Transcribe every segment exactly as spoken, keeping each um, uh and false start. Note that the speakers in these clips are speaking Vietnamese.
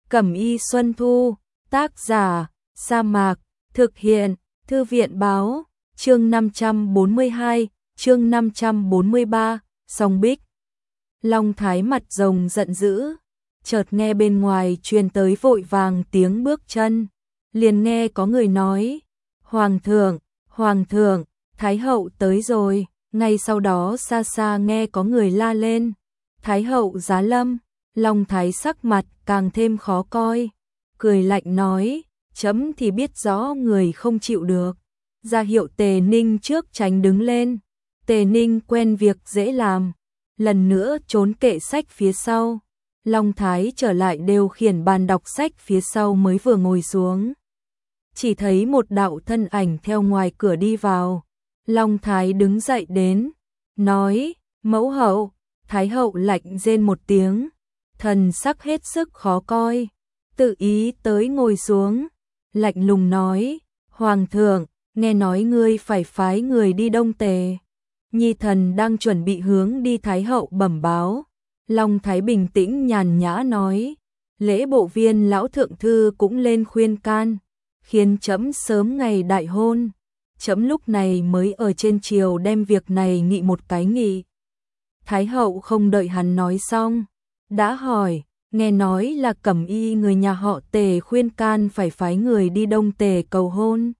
Cẩm y Xuân Thu, tác giả, Sa Mạc, thực hiện, Thư viện báo, chương năm trăm bốn mươi hai, chương năm trăm bốn mươi ba, Song Bích. Long Thái mặt rồng giận dữ, chợt nghe bên ngoài truyền tới vội vàng tiếng bước chân, liền nghe có người nói, Hoàng thượng, Hoàng thượng, Thái hậu tới rồi, ngay sau đó xa xa nghe có người la lên, Thái hậu giá lâm. Long Thái sắc mặt càng thêm khó coi, cười lạnh nói, chấm thì biết rõ người không chịu được, ra hiệu Tề Ninh trước tránh đứng lên. Tề Ninh quen việc dễ làm, lần nữa trốn kệ sách phía sau. Long Thái trở lại điều khiển bàn đọc sách phía sau mới vừa ngồi xuống. Chỉ thấy một đạo thân ảnh theo ngoài cửa đi vào. Long Thái đứng dậy đến, nói, mẫu hậu. Thái hậu lạnh rên một tiếng, thần sắc hết sức khó coi, tự ý tới ngồi xuống, lạnh lùng nói, Hoàng thượng, nghe nói ngươi phải phái người đi Đông Tề. Nhi thần đang chuẩn bị hướng đi Thái hậu bẩm báo. Long Thái bình tĩnh nhàn nhã nói, lễ bộ viên lão thượng thư cũng lên khuyên can, khiến trẫm sớm ngày đại hôn. Trẫm lúc này mới ở trên triều đem việc này nghị một cái nghị. Thái hậu không đợi hắn nói xong, đã hỏi, nghe nói là Cẩm y người nhà họ Tề khuyên can phải phái người đi Đông Tề cầu hôn.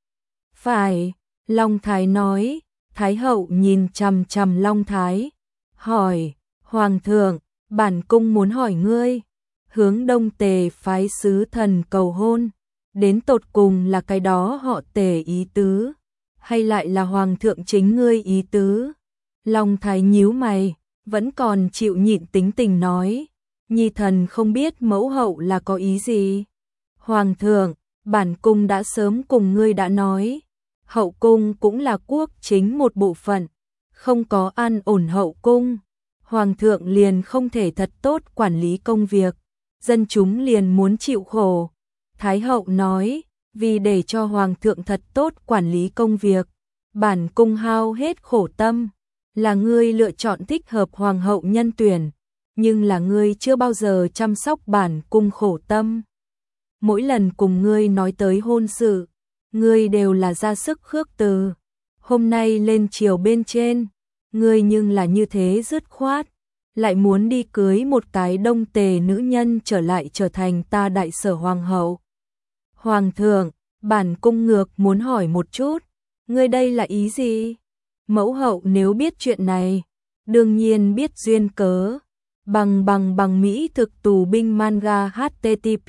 Phải, Long Thái nói. Thái hậu nhìn chằm chằm Long Thái, hỏi, Hoàng thượng, bản cung muốn hỏi ngươi, hướng Đông Tề phái sứ thần cầu hôn, đến tột cùng là cái đó họ Tề ý tứ, hay lại là Hoàng thượng chính ngươi ý tứ? Long Thái nhíu mày, vẫn còn chịu nhịn tính tình nói, nhi thần không biết mẫu hậu là có ý gì. Hoàng thượng, bản cung đã sớm cùng ngươi đã nói, hậu cung cũng là quốc chính một bộ phận, không có an ổn hậu cung, Hoàng thượng liền không thể thật tốt quản lý công việc, dân chúng liền muốn chịu khổ. Thái hậu nói, vì để cho Hoàng thượng thật tốt quản lý công việc, bản cung hao hết khổ tâm, là ngươi lựa chọn thích hợp Hoàng hậu nhân tuyển, nhưng là ngươi chưa bao giờ chăm sóc bản cung khổ tâm. Mỗi lần cùng ngươi nói tới hôn sự, ngươi đều là ra sức khước từ, hôm nay lên triều bên trên, ngươi nhưng là như thế dứt khoát, lại muốn đi cưới một cái Đông Tề nữ nhân trở lại trở thành ta đại sở hoàng hậu. Hoàng thượng, bản cung ngược muốn hỏi một chút, ngươi đây là ý gì? Mẫu hậu nếu biết chuyện này, đương nhiên biết duyên cớ, bằng bằng bằng Mỹ thực tù binh manga http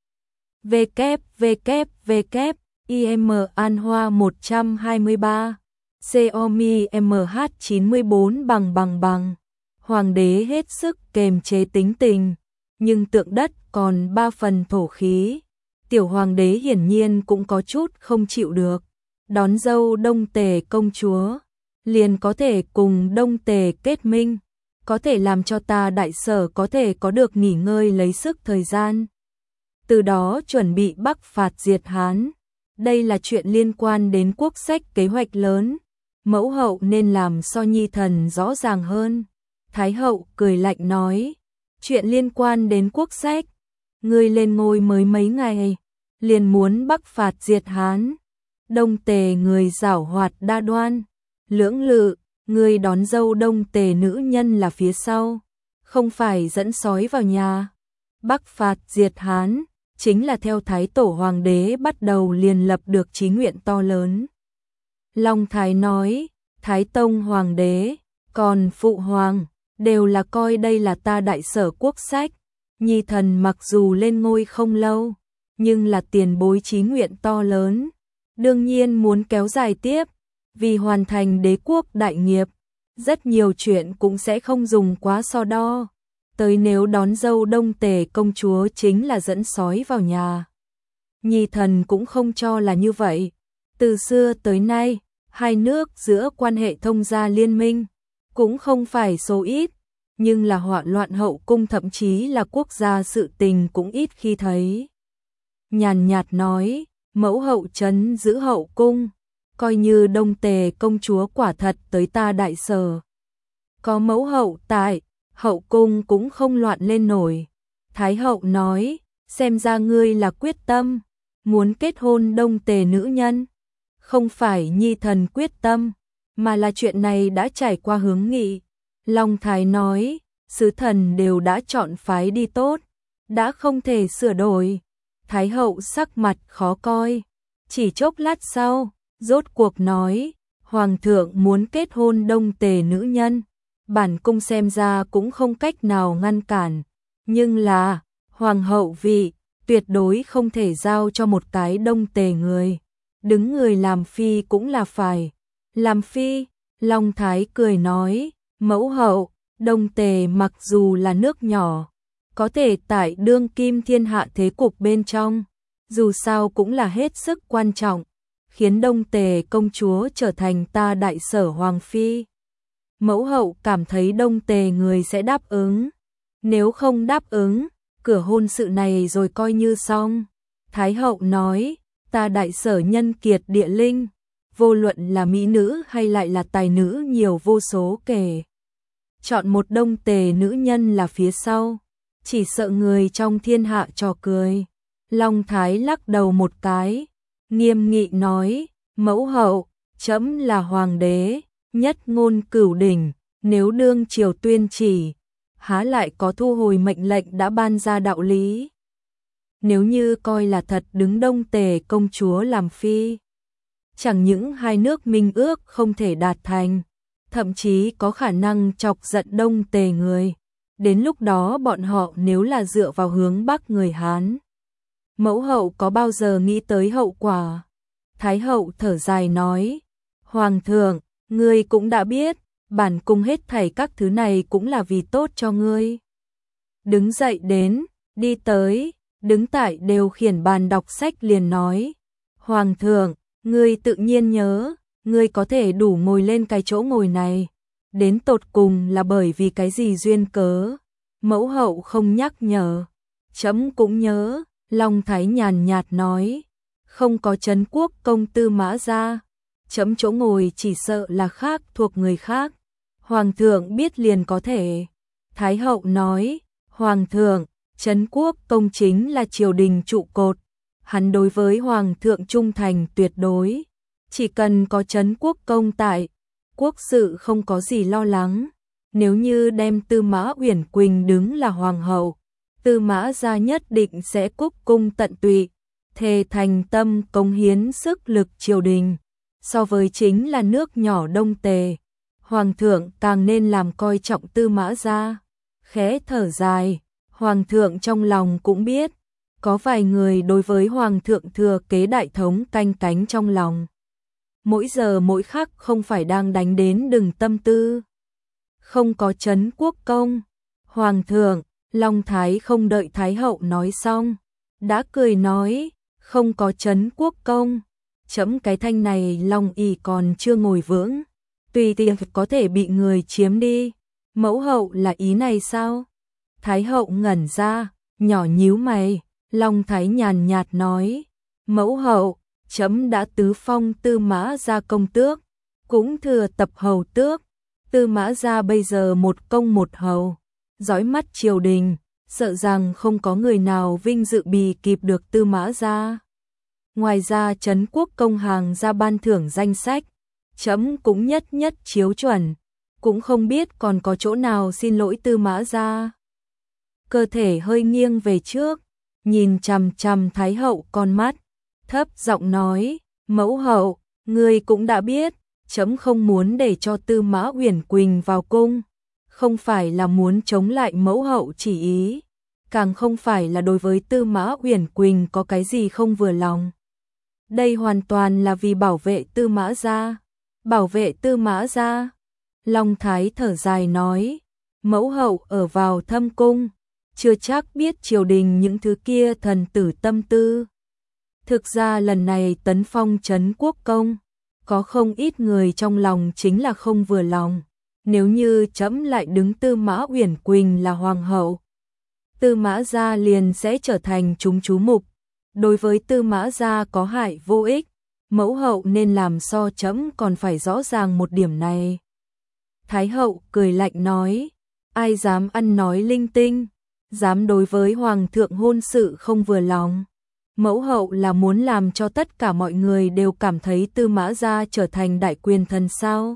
www i em An Hoa một trăm hai mươi ba, Xiaomi em hát chín mươi bốn bằng bằng bằng. Hoàng đế hết sức kềm chế tính tình, nhưng tượng đất còn ba phần thổ khí. Tiểu hoàng đế hiển nhiên cũng có chút không chịu được. Đón dâu Đông Tề công chúa, liền có thể cùng Đông Tề kết minh, có thể làm cho ta đại sở có thể có được nghỉ ngơi lấy sức thời gian. Từ đó chuẩn bị bắc phạt diệt Hán. Đây là chuyện liên quan đến quốc sách kế hoạch lớn, mẫu hậu nên làm so nhi thần rõ ràng hơn. Thái hậu cười lạnh nói, chuyện liên quan đến quốc sách, ngươi lên ngôi mới mấy ngày, liền muốn bắc phạt diệt Hán. Đông Tề người giảo hoạt đa đoan, lưỡng lự, ngươi đón dâu Đông Tề nữ nhân là phía sau, không phải dẫn sói vào nhà. Bắc phạt diệt Hán chính là theo Thái tổ hoàng đế bắt đầu liền lập được chí nguyện to lớn. Long Thái nói, Thái tông hoàng đế, còn phụ hoàng, đều là coi đây là ta đại sở quốc sách. Nhi thần mặc dù lên ngôi không lâu, nhưng là tiền bối chí nguyện to lớn, đương nhiên muốn kéo dài tiếp, vì hoàn thành đế quốc đại nghiệp, rất nhiều chuyện cũng sẽ không dùng quá so đo. Tới nếu đón dâu Đông Tề công chúa chính là dẫn sói vào nhà. Nhi thần cũng không cho là như vậy. Từ xưa tới nay, hai nước giữa quan hệ thông gia liên minh, cũng không phải số ít, nhưng là họa loạn hậu cung thậm chí là quốc gia sự tình cũng ít khi thấy. Nhàn nhạt nói, mẫu hậu trấn giữ hậu cung, coi như Đông Tề công chúa quả thật tới ta đại sở. Có mẫu hậu tại, hậu cung cũng không loạn lên nổi. Thái hậu nói, xem ra ngươi là quyết tâm, muốn kết hôn Đông Tề nữ nhân. Không phải nhi thần quyết tâm, mà là chuyện này đã trải qua hướng nghị. Long Thái nói, sứ thần đều đã chọn phái đi tốt, đã không thể sửa đổi. Thái hậu sắc mặt khó coi, chỉ chốc lát sau, rốt cuộc nói, Hoàng thượng muốn kết hôn Đông Tề nữ nhân, bản cung xem ra cũng không cách nào ngăn cản, nhưng là, Hoàng hậu vị, tuyệt đối không thể giao cho một cái Đông Tề người, đứng người làm phi cũng là phải. Làm phi, Long Thái cười nói, mẫu hậu, Đông Tề mặc dù là nước nhỏ, có thể tại đương kim thiên hạ thế cục bên trong, dù sao cũng là hết sức quan trọng, khiến Đông Tề công chúa trở thành ta đại sở hoàng phi. Mẫu hậu cảm thấy Đông Tề người sẽ đáp ứng, nếu không đáp ứng, cửa hôn sự này rồi coi như xong. Thái hậu nói, ta đại sở nhân kiệt địa linh, vô luận là mỹ nữ hay lại là tài nữ nhiều vô số kể. Chọn một Đông Tề nữ nhân là phía sau, chỉ sợ người trong thiên hạ trò cười. Long Thái lắc đầu một cái, nghiêm nghị nói, mẫu hậu, trẫm là hoàng đế, nhất ngôn cửu đỉnh, nếu đương triều tuyên chỉ, há lại có thu hồi mệnh lệnh đã ban ra đạo lý. Nếu như coi là thật đứng Đông Tề công chúa làm phi, chẳng những hai nước minh ước không thể đạt thành, thậm chí có khả năng chọc giận Đông Tề người. Đến lúc đó bọn họ nếu là dựa vào hướng Bắc người Hán, mẫu hậu có bao giờ nghĩ tới hậu quả? Thái hậu thở dài nói, Hoàng thượng, ngươi cũng đã biết, bản cung hết thảy các thứ này cũng là vì tốt cho ngươi. Đứng dậy đến, đi tới, đứng tại đều khiển bàn đọc sách liền nói, Hoàng thượng, ngươi tự nhiên nhớ, ngươi có thể đủ ngồi lên cái chỗ ngồi này, đến tột cùng là bởi vì cái gì duyên cớ. Mẫu hậu không nhắc nhở, trẫm cũng nhớ. Long Thái nhàn nhạt nói, không có Trấn Quốc công Tư Mã gia, trẫm chỗ ngồi chỉ sợ là khác thuộc người khác. Hoàng thượng biết liền có thể. Thái hậu nói, Hoàng thượng, Trấn Quốc công chính là triều đình trụ cột, hắn đối với Hoàng thượng trung thành tuyệt đối, chỉ cần có Trấn Quốc công tại, quốc sự không có gì lo lắng. Nếu như đem Tư Mã Uyển Quỳnh đứng là hoàng hậu, Tư Mã gia nhất định sẽ cúc cung tận tụy, thề thành tâm cống hiến sức lực triều đình. So với chính là nước nhỏ Đông Tề, Hoàng thượng càng nên làm coi trọng Tư Mã gia. Khẽ thở dài, Hoàng thượng trong lòng cũng biết, có vài người đối với Hoàng thượng thừa kế đại thống canh cánh trong lòng. Mỗi giờ mỗi khắc không phải đang đánh đến đừng tâm tư. Không có Trấn Quốc công, Hoàng thượng, Long Thái không đợi Thái hậu nói xong, đã cười nói, không có Trấn Quốc công, chấm cái thanh này Long ỷ còn chưa ngồi vững, tùy tiện có thể bị người chiếm đi. Mẫu hậu là ý này sao? Thái hậu ngẩn ra, nhỏ nhíu mày. Long Thái nhàn nhạt nói, mẫu hậu, chấm đã tứ phong Tư Mã gia công tước, cũng thừa tập hầu tước. Tư Mã gia bây giờ một công một hầu, dõi mắt triều đình, sợ rằng không có người nào vinh dự bì kịp được Tư Mã gia. Ngoài ra Trấn Quốc công hàng ra ban thưởng danh sách, chấm cũng nhất nhất chiếu chuẩn, cũng không biết còn có chỗ nào xin lỗi Tư Mã gia. Cơ thể hơi nghiêng về trước, nhìn chằm chằm Thái hậu con mắt, thấp giọng nói, mẫu hậu, ngươi cũng đã biết, chấm không muốn để cho Tư Mã Uyển Quỳnh vào cung, không phải là muốn chống lại mẫu hậu chỉ ý, càng không phải là đối với Tư Mã Uyển Quỳnh có cái gì không vừa lòng. Đây hoàn toàn là vì bảo vệ Tư Mã gia. Bảo vệ Tư Mã gia? Long Thái thở dài nói, mẫu hậu ở vào thâm cung, chưa chắc biết triều đình những thứ kia thần tử tâm tư. Thực ra lần này tấn phong Trấn Quốc công, có không ít người trong lòng chính là không vừa lòng. Nếu như chấm lại đứng Tư Mã Uyển Quỳnh là hoàng hậu, Tư Mã gia liền sẽ trở thành chúng chú mục. Đối với Tư Mã gia có hại vô ích, mẫu hậu nên làm so chấm còn phải rõ ràng một điểm này. Thái hậu cười lạnh nói, ai dám ăn nói linh tinh, dám đối với hoàng thượng hôn sự không vừa lòng. Mẫu hậu là muốn làm cho tất cả mọi người đều cảm thấy Tư Mã gia trở thành đại quyền thần sao?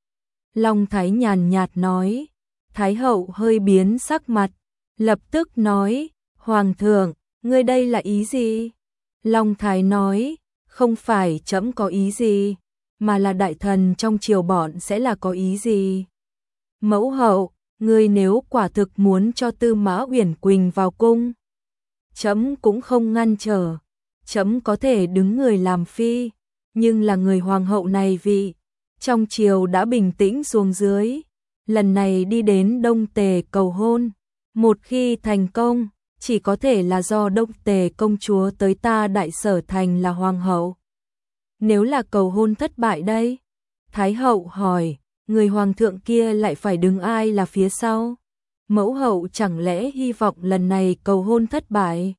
Long Thái nhàn nhạt nói. Thái hậu hơi biến sắc mặt, lập tức nói, Hoàng thượng, ngươi đây là ý gì? Long Thái nói, không phải trẫm có ý gì, mà là đại thần trong triều bọn sẽ là có ý gì? Mẫu hậu, ngươi nếu quả thực muốn cho Tư Mã Uyển Quỳnh vào cung, trẫm cũng không ngăn trở, trẫm có thể đứng người làm phi, nhưng là người hoàng hậu này vị, trong triều đã bình tĩnh xuống dưới, lần này đi đến Đông Tề cầu hôn, một khi thành công, chỉ có thể là do Đông Tề công chúa tới ta Đại Sở thành là hoàng hậu. Nếu là cầu hôn thất bại đây? Thái hậu hỏi, người hoàng thượng kia lại phải đứng ai là phía sau? Mẫu hậu chẳng lẽ hy vọng lần này cầu hôn thất bại?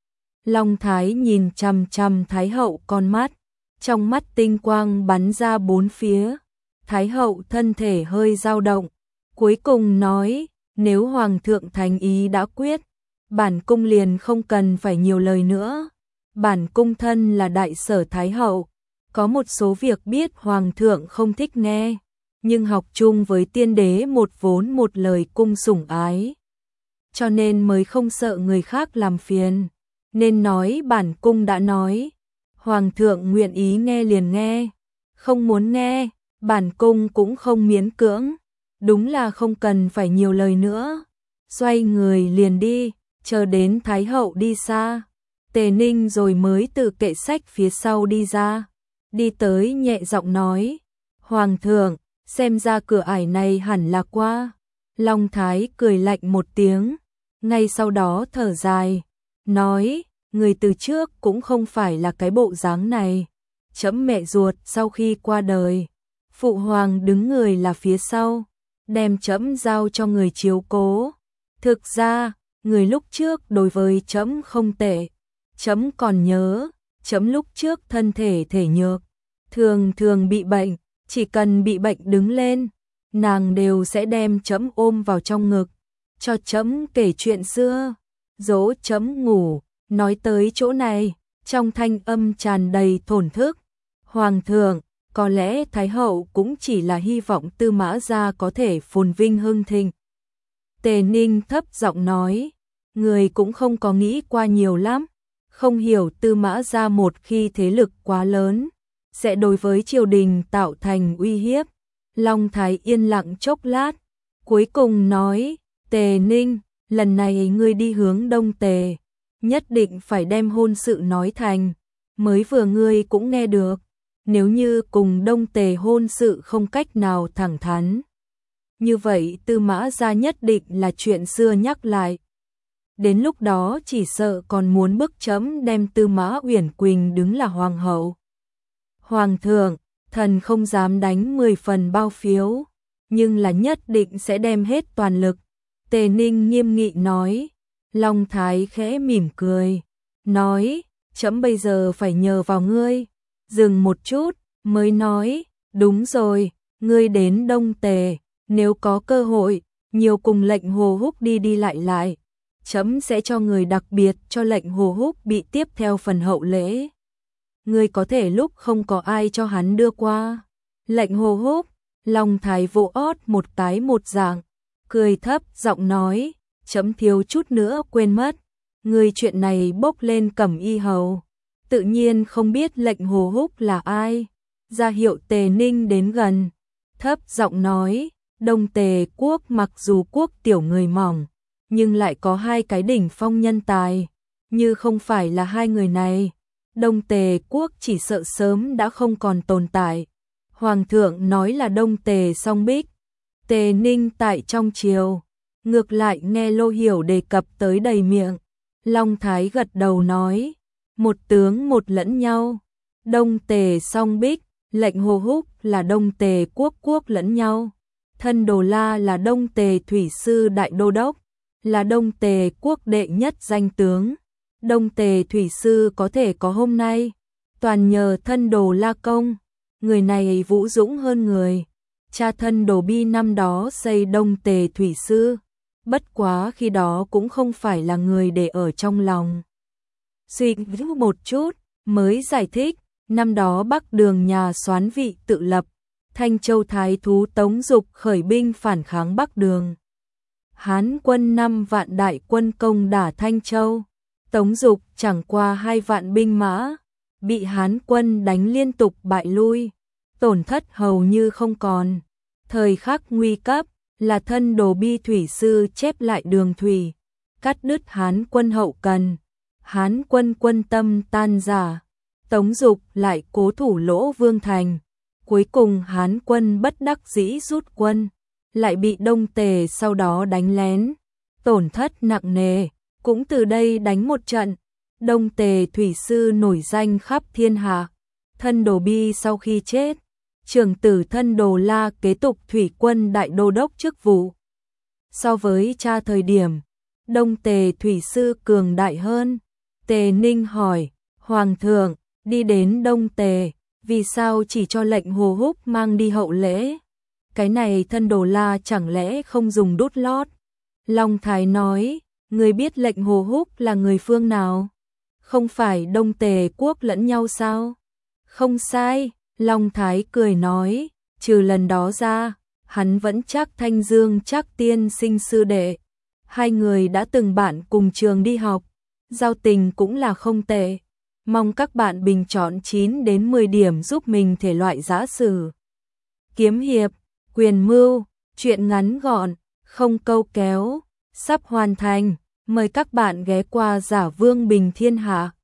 Long Thái nhìn chằm chằm Thái hậu con mắt, trong mắt tinh quang bắn ra bốn phía. Thái hậu thân thể hơi dao động, cuối cùng nói, nếu hoàng thượng thành ý đã quyết, bản cung liền không cần phải nhiều lời nữa. Bản cung thân là Đại Sở Thái hậu, có một số việc biết hoàng thượng không thích nghe, nhưng học chung với tiên đế một vốn một lời cung sủng ái, cho nên mới không sợ người khác làm phiền, nên nói bản cung đã nói, hoàng thượng nguyện ý nghe liền nghe, không muốn nghe, bản cung cũng không miễn cưỡng, đúng là không cần phải nhiều lời nữa. Xoay người liền đi, chờ đến Thái hậu đi xa, Tề Ninh rồi mới từ kệ sách phía sau đi ra, đi tới nhẹ giọng nói, Hoàng thượng, xem ra cửa ải này hẳn là qua. Long Thái cười lạnh một tiếng, ngay sau đó thở dài, nói, người từ trước cũng không phải là cái bộ dáng này. Trẫm mẹ ruột sau khi qua đời, phụ hoàng đứng người là phía sau, đem trẫm giao cho người chiếu cố. Thực ra, người lúc trước đối với trẫm không tệ, trẫm còn nhớ, trẫm lúc trước thân thể thể nhược, thường thường bị bệnh, chỉ cần bị bệnh đứng lên, nàng đều sẽ đem trẫm ôm vào trong ngực, cho trẫm kể chuyện xưa, dỗ trẫm ngủ. Nói tới chỗ này, trong thanh âm tràn đầy thổn thức. Hoàng thượng, có lẽ Thái hậu cũng chỉ là hy vọng Tư Mã gia có thể phồn vinh hưng thịnh. Tề Ninh thấp giọng nói, người cũng không có nghĩ qua nhiều lắm, không hiểu Tư Mã gia một khi thế lực quá lớn, sẽ đối với triều đình tạo thành uy hiếp. Long Thái yên lặng chốc lát, cuối cùng nói, Tề Ninh, lần này ngươi đi hướng Đông Tề, nhất định phải đem hôn sự nói thành, mới vừa ngươi cũng nghe được, nếu như cùng Đông Tề hôn sự không cách nào thẳng thắn, như vậy Tư Mã gia nhất định là chuyện xưa nhắc lại. Đến lúc đó chỉ sợ còn muốn bức trẫm đem Tư Mã Uyển Quỳnh đứng là hoàng hậu. Hoàng thượng, thần không dám đánh mười phần bao phiếu, nhưng là nhất định sẽ đem hết toàn lực. Tề Ninh nghiêm nghị nói. Long Thái khẽ mỉm cười, nói, trẫm bây giờ phải nhờ vào ngươi. Dừng một chút, mới nói, đúng rồi, ngươi đến Đông Tề, nếu có cơ hội, nhiều cùng lệnh Hồ Húc đi đi lại lại, trẫm sẽ cho người đặc biệt cho lệnh Hồ Húc bị tiếp theo phần hậu lễ. Ngươi có thể lúc không có ai cho hắn đưa qua. Lệnh Hồ Húc, Long Thái vỗ ót một tái một dạng, cười thấp giọng nói, trẫm thiếu chút nữa quên mất, người chuyện này bốc lên Cẩm Y hầu, tự nhiên không biết lệnh Hồ Húc là ai. Ra hiệu Tề Ninh đến gần, thấp giọng nói, Đông Tề quốc mặc dù quốc tiểu người mỏng, nhưng lại có hai cái đỉnh phong nhân tài, như không phải là hai người này, Đông Tề quốc chỉ sợ sớm đã không còn tồn tại. Hoàng thượng nói là Đông Tề Song Bích, Tề Ninh tại trong triều, ngược lại nghe Lô Hiểu đề cập tới đầy miệng. Long Thái gật đầu nói, một tướng một lẫn nhau, Đông Tề Song Bích, lệnh Hồ Húc là Đông Tề quốc quốc lẫn nhau, thân Đồ La là Đông Tề thủy sư đại đô đốc, là Đông Tề quốc đệ nhất danh tướng. Đông Tề thủy sư có thể có hôm nay, toàn nhờ thân Đồ La công, người này vũ dũng hơn người. Cha thân Đồ Bi năm đó xây Đông Tề thủy sư, bất quá khi đó cũng không phải là người để ở trong lòng. Suy nghĩ một chút, mới giải thích, năm đó Bắc Đường nhà Soán vị tự lập, Thanh Châu thái thú Tống Dục khởi binh phản kháng Bắc Đường. Hán quân năm vạn đại quân công đả Thanh Châu, Tống Dục chẳng qua hai vạn binh mã, bị Hán quân đánh liên tục bại lui, tổn thất hầu như không còn. Thời khắc nguy cấp, là thân Đồ Bi thủy sư chép lại đường thủy, cắt đứt Hán quân hậu cần. Hán quân quân tâm tan rã, Tống Dục lại cố thủ Lỗ Vương thành, cuối cùng Hán quân bất đắc dĩ rút quân, lại bị Đông Tề sau đó đánh lén, tổn thất nặng nề, cũng từ đây đánh một trận. Đông Tề thủy sư nổi danh khắp thiên hạ. Thân Đồ Bi sau khi chết, trưởng tử thân Đồ La kế tục thủy quân đại đô đốc chức vụ. So với cha thời điểm, Đông Tề thủy sư cường đại hơn. Tề Ninh hỏi, Hoàng thượng, đi đến Đông Tề, vì sao chỉ cho lệnh Hồ Húc mang đi hậu lễ? Cái này thân Đồ La chẳng lẽ không dùng đút lót? Long Thái nói, người biết lệnh Hồ Húc là người phương nào? Không phải Đông Tề quốc lẫn nhau sao? Không sai, Long Thái cười nói, trừ lần đó ra, hắn vẫn chắc Thanh Dương chắc tiên sinh sư đệ. Hai người đã từng bạn cùng trường đi học, giao tình cũng là không tệ. Mong các bạn bình chọn chín đến mười điểm giúp mình thể loại giã sử, kiếm hiệp, quyền mưu, truyện ngắn gọn, không câu kéo, sắp hoàn thành. Mời các bạn ghé qua Giả Vương Bình Thiên Hạ.